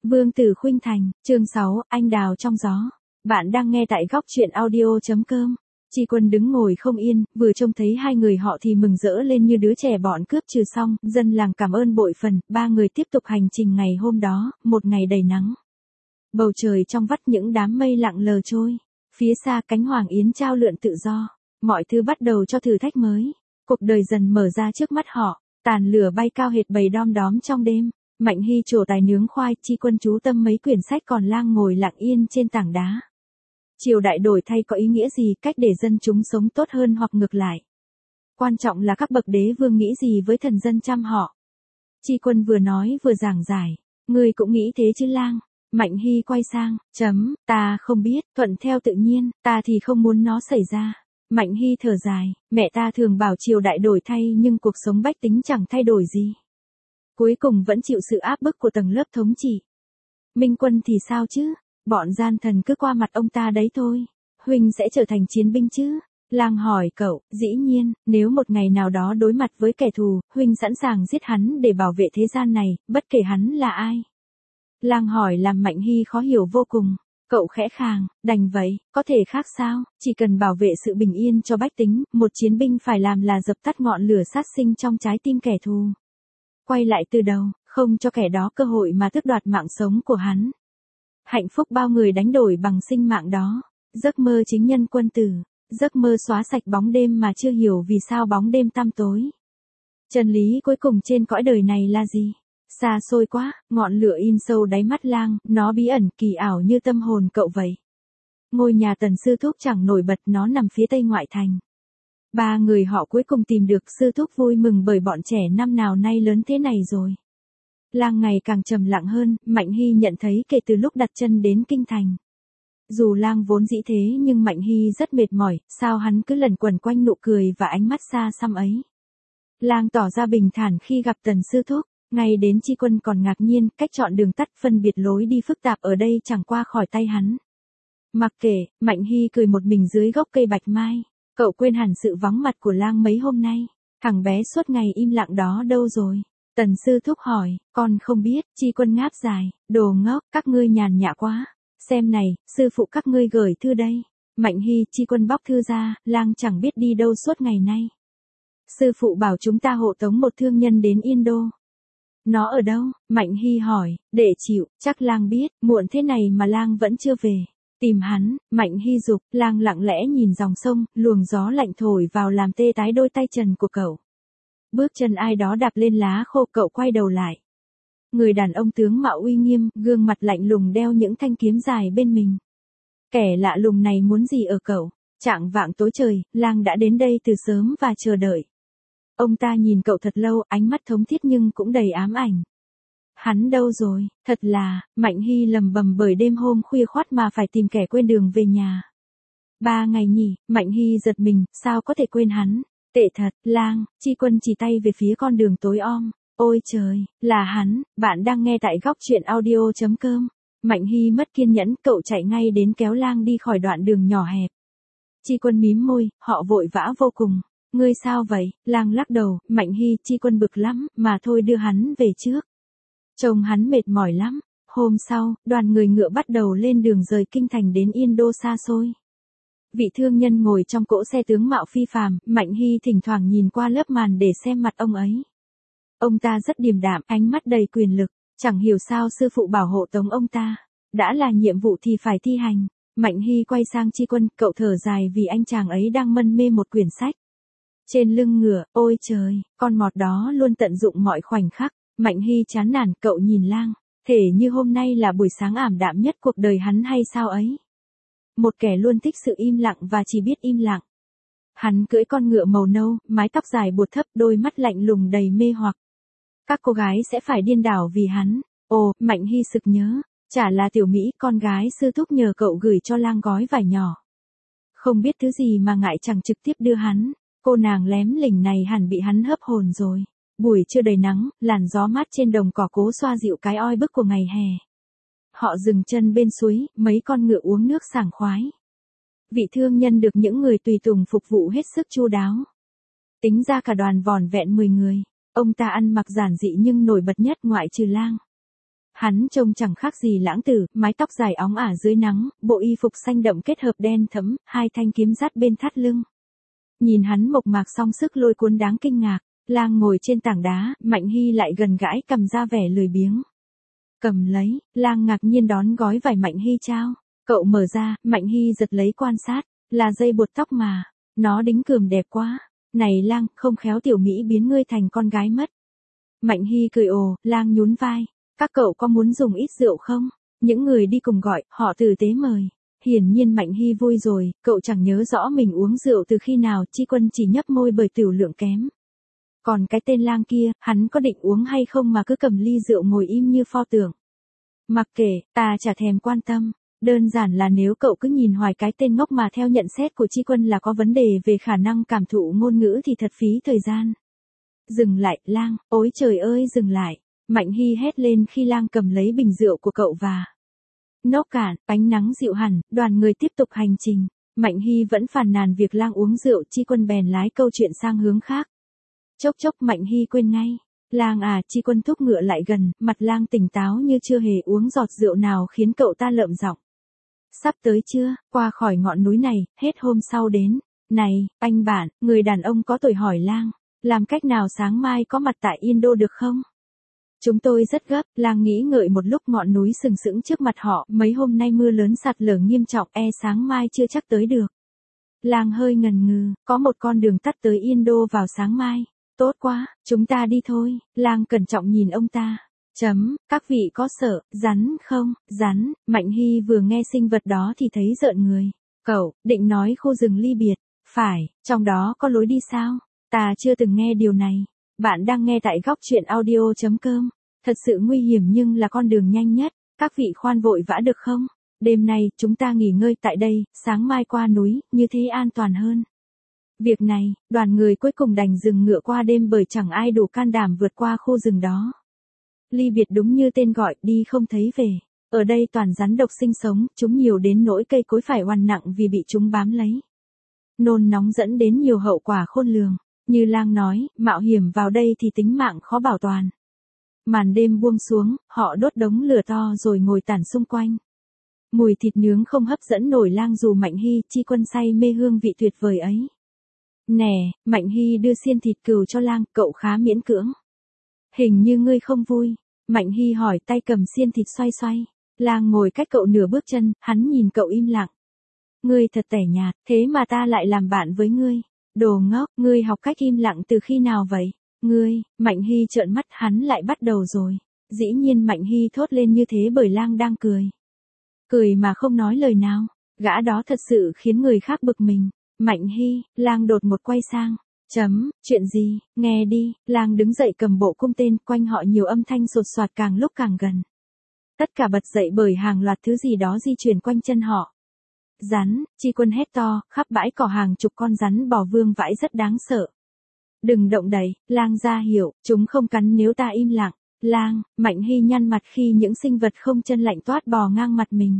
Vương Tử Khuynh Thành, chương 6, anh đào trong gió. Bạn đang nghe tại góc truyện audio.com. Chi Quân đứng ngồi không yên, vừa trông thấy hai người họ thì mừng rỡ lên như đứa trẻ bọn cướp trừ xong, dân làng cảm ơn bội phần, ba người tiếp tục hành trình ngày hôm đó, một ngày đầy nắng. Bầu trời trong vắt những đám mây lặng lờ trôi, phía xa cánh hoàng yến trao lượn tự do, mọi thứ bắt đầu cho thử thách mới, cuộc đời dần mở ra trước mắt họ, tàn lửa bay cao hệt bầy đom đóm trong đêm. Mạnh Hy trổ tài nướng khoai, Chi Quân chú tâm mấy quyển sách còn Lang ngồi lặng yên trên tảng đá. Triều đại đổi thay có ý nghĩa gì, cách để dân chúng sống tốt hơn hoặc ngược lại. Quan trọng là các bậc đế vương nghĩ gì với thần dân chăm họ. Chi Quân vừa nói vừa giảng giải, ngươi cũng nghĩ thế chứ Lang. Mạnh Hy quay sang, ta không biết, thuận theo tự nhiên, ta thì không muốn nó xảy ra. Mạnh Hy thở dài, mẹ ta thường bảo triều đại đổi thay nhưng cuộc sống bách tính chẳng thay đổi gì. Cuối cùng vẫn chịu sự áp bức của tầng lớp thống trị. Minh Quân thì sao chứ? Bọn gian thần cứ qua mặt ông ta đấy thôi. Huynh sẽ trở thành chiến binh chứ? Lang hỏi cậu, dĩ nhiên, nếu một ngày nào đó đối mặt với kẻ thù, Huynh sẵn sàng giết hắn để bảo vệ thế gian này, bất kể hắn là ai. Lang hỏi làm Mạnh Hy khó hiểu vô cùng. Cậu khẽ khàng, đành vậy, có thể khác sao, chỉ cần bảo vệ sự bình yên cho bách tính, một chiến binh phải làm là dập tắt ngọn lửa sát sinh trong trái tim kẻ thù. Quay lại từ đầu, không cho kẻ đó cơ hội mà tước đoạt mạng sống của hắn. Hạnh phúc bao người đánh đổi bằng sinh mạng đó. Giấc mơ chính nhân quân tử. Giấc mơ xóa sạch bóng đêm mà chưa hiểu vì sao bóng đêm tăm tối. Chân lý cuối cùng trên cõi đời này là gì? Xa xôi quá, ngọn lửa in sâu đáy mắt Lang, nó bí ẩn kỳ ảo như tâm hồn cậu vậy. Ngôi nhà Tần Sư Thúc chẳng nổi bật, nó nằm phía tây ngoại thành. Ba người họ cuối cùng tìm được. Sư Thúc vui mừng bởi bọn trẻ năm nào nay lớn thế này rồi. Lang ngày càng trầm lặng hơn, Mạnh Hy nhận thấy kể từ lúc đặt chân đến kinh thành. Dù Lang vốn dĩ thế nhưng Mạnh Hy rất mệt mỏi, sao hắn cứ lẩn quẩn quanh nụ cười và ánh mắt xa xăm ấy. Lang tỏ ra bình thản khi gặp Tần Sư Thúc, ngay đến Chi Quân còn ngạc nhiên, cách chọn đường tắt phân biệt lối đi phức tạp ở đây chẳng qua khỏi tay hắn. Mặc kệ, Mạnh Hy cười một mình dưới gốc cây bạch mai. Cậu quên hẳn sự vắng mặt của Lang mấy hôm nay. Thằng bé suốt ngày im lặng đó đâu rồi? Tần Sư Thúc hỏi, con không biết. Chi Quân ngáp dài, đồ ngốc, các ngươi nhàn nhã quá. Xem này, sư phụ các ngươi gửi thư đây. Mạnh Hy, Chi Quân bóc thư ra, Lang chẳng biết đi đâu suốt ngày nay. Sư phụ bảo chúng ta hộ tống một thương nhân đến Yên Đô. Nó ở đâu? Mạnh Hy hỏi, để chịu, chắc Lang biết, muộn thế này mà Lang vẫn chưa về. Tìm hắn, Mạnh Hy dục, Lang lặng lẽ nhìn dòng sông, luồng gió lạnh thổi vào làm tê tái đôi tay trần của cậu. Bước chân ai đó đạp lên lá khô, cậu quay đầu lại. Người đàn ông tướng mạo uy nghiêm, gương mặt lạnh lùng đeo những thanh kiếm dài bên mình. Kẻ lạ lùng này muốn gì ở cậu? Chạng vạng tối trời, Lang đã đến đây từ sớm và chờ đợi. Ông ta nhìn cậu thật lâu, ánh mắt thống thiết nhưng cũng đầy ám ảnh. Hắn đâu rồi? Thật là, Mạnh Hy lầm bầm bởi đêm hôm khuya khoắt mà phải tìm kẻ quên đường về nhà. 3 ngày nhỉ? Mạnh Hy giật mình, sao có thể quên hắn? Tệ thật, Lang. Chi Quân chỉ tay về phía con đường tối om. Ôi trời, là hắn. Bạn đang nghe tại góc truyện audio.com. Mạnh Hy mất kiên nhẫn, cậu chạy ngay đến kéo Lang đi khỏi đoạn đường nhỏ hẹp. Chi Quân mím môi, họ vội vã vô cùng. Ngươi sao vậy? Lang lắc đầu. Mạnh Hy, Chi Quân bực lắm, mà thôi đưa hắn về trước. Trông hắn mệt mỏi lắm. Hôm sau, đoàn người ngựa bắt đầu lên đường rời kinh thành đến Yên Đô xa xôi. Vị thương nhân ngồi trong cỗ xe tướng mạo phi phàm, Mạnh Hy thỉnh thoảng nhìn qua lớp màn để xem mặt ông ấy. Ông ta rất điềm đạm, ánh mắt đầy quyền lực, chẳng hiểu sao sư phụ bảo hộ tống ông ta. Đã là nhiệm vụ thì phải thi hành. Mạnh Hy quay sang Chi Quân, cậu thở dài vì anh chàng ấy đang mân mê một quyển sách. Trên lưng ngựa, ôi trời, con mọt đó luôn tận dụng mọi khoảnh khắc. Mạnh Hy chán nản, cậu nhìn Lang, thể như hôm nay là buổi sáng ảm đạm nhất cuộc đời hắn hay sao ấy. Một kẻ luôn thích sự im lặng và chỉ biết im lặng. Hắn cưỡi con ngựa màu nâu, mái tóc dài buột thấp, đôi mắt lạnh lùng đầy mê hoặc. Các cô gái sẽ phải điên đảo vì hắn. Ồ, Mạnh Hy sực nhớ, chả là Tiểu Mỹ, con gái Sư Thúc nhờ cậu gửi cho Lang gói vải nhỏ. Không biết thứ gì mà ngại chẳng trực tiếp đưa hắn. Cô nàng lém lỉnh này hẳn bị hắn hấp hồn rồi. Buổi trưa đầy nắng, làn gió mát trên đồng cỏ cố xoa dịu cái oi bức của ngày hè. Họ dừng chân bên suối, mấy con ngựa uống nước sảng khoái. Vị thương nhân được những người tùy tùng phục vụ hết sức chu đáo. Tính ra cả đoàn vỏn vẹn 10 người. Ông ta ăn mặc giản dị nhưng nổi bật nhất ngoại trừ Lang. Hắn trông chẳng khác gì lãng tử, mái tóc dài óng ả dưới nắng, bộ y phục xanh đậm kết hợp đen thẫm, hai thanh kiếm dắt bên thắt lưng. Nhìn hắn mộc mạc song sức lôi cuốn đáng kinh ngạc, Lang ngồi trên tảng đá, Mạnh Hy lại gần gãi cầm ra vẻ lười biếng. Cầm lấy, Lang ngạc nhiên đón gói vải Mạnh Hy trao. Cậu mở ra, Mạnh Hy giật lấy quan sát, là dây buộc tóc mà, nó đính kườm đẹp quá. Này Lang, không khéo tiểu Mỹ biến ngươi thành con gái mất. Mạnh Hy cười ồ, Lang nhún vai. Các cậu có muốn dùng ít rượu không? Những người đi cùng gọi, họ tử tế mời. Hiển nhiên Mạnh Hy vui rồi, cậu chẳng nhớ rõ mình uống rượu từ khi nào, Chi Quân chỉ nhấp môi bởi tiểu lượng kém. Còn cái tên Lang kia, hắn có định uống hay không mà cứ cầm ly rượu ngồi im như pho tượng. Mặc kệ, ta chả thèm quan tâm. Đơn giản là nếu cậu cứ nhìn hoài cái tên ngốc mà theo nhận xét của Chi Quân là có vấn đề về khả năng cảm thụ ngôn ngữ thì thật phí thời gian. Dừng lại, Lang, ôi trời ơi dừng lại. Mạnh Hy hét lên khi Lang cầm lấy bình rượu của cậu và nốc cạn, ánh nắng dịu hẳn, đoàn người tiếp tục hành trình. Mạnh Hy vẫn phàn nàn việc Lang uống rượu, Chi Quân bèn lái câu chuyện sang hướng khác. Chốc chốc Mạnh Hy quên ngay. Lang à, Chi Quân thúc ngựa lại gần, mặt Lang tỉnh táo như chưa hề uống giọt rượu nào khiến cậu ta lợm giọng. Sắp tới chưa, qua khỏi ngọn núi này, hết hôm sau đến. Này, anh bạn, người đàn ông có tuổi hỏi Lang, làm cách nào sáng mai có mặt tại Yên Đô được không? Chúng tôi rất gấp, Lang nghĩ ngợi một lúc ngọn núi sừng sững trước mặt họ, mấy hôm nay mưa lớn sạt lở nghiêm trọng, sáng mai chưa chắc tới được. Lang hơi ngần ngừ, có một con đường tắt tới Yên Đô vào sáng mai. Tốt quá, chúng ta đi thôi, Lang cẩn trọng nhìn ông ta. Các vị có sợ, rắn không, rắn, Mạnh Hy vừa nghe sinh vật đó thì thấy rợn người. Cậu, định nói khu rừng ly biệt, phải, trong đó có lối đi sao? Ta chưa từng nghe điều này. Bạn đang nghe tại góc truyện audio.com. Thật sự nguy hiểm nhưng là con đường nhanh nhất, các vị khoan vội vã được không? Đêm nay, chúng ta nghỉ ngơi tại đây, sáng mai qua núi, như thế an toàn hơn. Việc này, đoàn người cuối cùng đành dừng ngựa qua đêm bởi chẳng ai đủ can đảm vượt qua khu rừng đó. Ly biệt đúng như tên gọi, đi không thấy về. Ở đây toàn rắn độc sinh sống, chúng nhiều đến nỗi cây cối phải oằn nặng vì bị chúng bám lấy. Nôn nóng dẫn đến nhiều hậu quả khôn lường. Như Lang nói, mạo hiểm vào đây thì tính mạng khó bảo toàn. Màn đêm buông xuống, họ đốt đống lửa to rồi ngồi tản xung quanh. Mùi thịt nướng không hấp dẫn nổi Lang dù Mạnh Hy, Chi Quân say mê hương vị tuyệt vời ấy. Nè, Mạnh Hy đưa xiên thịt cừu cho Lang, cậu khá miễn cưỡng. Hình như ngươi không vui. Mạnh Hy hỏi, tay cầm xiên thịt xoay xoay. Lang ngồi cách cậu nửa bước chân, hắn nhìn cậu im lặng. Ngươi thật tẻ nhạt, thế mà ta lại làm bạn với ngươi. Đồ ngốc, ngươi học cách im lặng từ khi nào vậy? Ngươi, Mạnh Hy trợn mắt, hắn lại bắt đầu rồi. Dĩ nhiên Mạnh Hy thốt lên như thế bởi Lang đang cười. Cười mà không nói lời nào, gã đó thật sự khiến người khác bực mình. Mạnh Hy, Lang đột một quay sang. Chuyện gì, nghe đi, Lang đứng dậy cầm bộ cung tên, quanh họ nhiều âm thanh sột soạt càng lúc càng gần. Tất cả bật dậy bởi hàng loạt thứ gì đó di chuyển quanh chân họ. Rắn, Chi Quân hét to, khắp bãi cỏ hàng chục con rắn bò vương vãi rất đáng sợ. Đừng động đậy, Lang ra hiểu, chúng không cắn nếu ta im lặng. Lang, Mạnh Hy nhăn mặt khi những sinh vật không chân lạnh toát bò ngang mặt mình.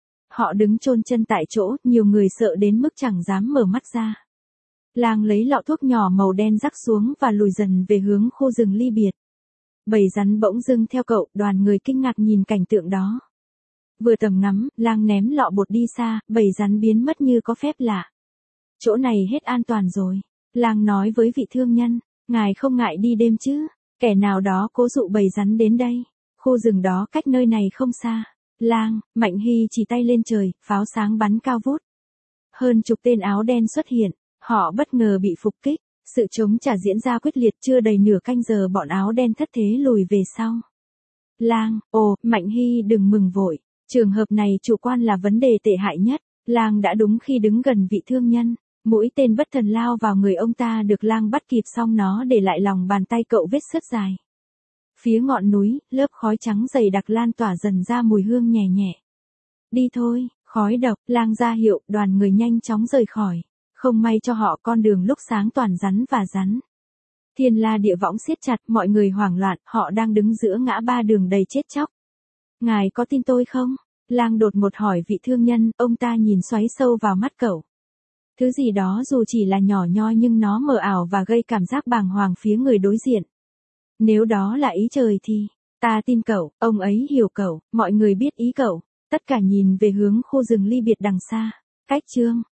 Họ đứng chôn chân tại chỗ, nhiều người sợ đến mức chẳng dám mở mắt ra. Lang lấy lọ thuốc nhỏ màu đen rắc xuống và lùi dần về hướng khu rừng ly biệt. Bầy rắn bỗng dưng theo cậu, đoàn người kinh ngạc nhìn cảnh tượng đó. Vừa tầm ngắm, Lang ném lọ bột đi xa, bầy rắn biến mất như có phép lạ. Chỗ này hết an toàn rồi. Lang nói với vị thương nhân, ngài không ngại đi đêm chứ? Kẻ nào đó cố dụ bầy rắn đến đây. Khu rừng đó cách nơi này không xa. Lang, Mạnh Hy chỉ tay lên trời, pháo sáng bắn cao vút. Hơn chục tên áo đen xuất hiện, họ bất ngờ bị phục kích. Sự chống trả diễn ra quyết liệt, chưa đầy nửa canh giờ bọn áo đen thất thế lùi về sau. Lang, Mạnh Hy đừng mừng vội. Trường hợp này chủ quan là vấn đề tệ hại nhất. Lang đã đúng khi đứng gần vị thương nhân. Mũi tên bất thần lao vào người ông ta được Lang bắt kịp, xong nó để lại lòng bàn tay cậu vết sứt dài. Phía ngọn núi, lớp khói trắng dày đặc lan tỏa dần ra mùi hương nhẹ nhẹ. Đi thôi, khói độc, Lang ra hiệu, đoàn người nhanh chóng rời khỏi. Không may cho họ, con đường lúc sáng toàn rắn và rắn. Thiên la địa võng siết chặt, mọi người hoảng loạn, họ đang đứng giữa ngã ba đường đầy chết chóc. Ngài có tin tôi không? Lang đột ngột hỏi vị thương nhân, ông ta nhìn xoáy sâu vào mắt cậu. Thứ gì đó dù chỉ là nhỏ nhoi nhưng nó mờ ảo và gây cảm giác bàng hoàng phía người đối diện. Nếu đó là ý trời thì, Ta tin cậu, ông ấy hiểu cậu, mọi người biết ý cậu. Tất cả nhìn về hướng khu rừng ly biệt đằng xa. Cách Trương.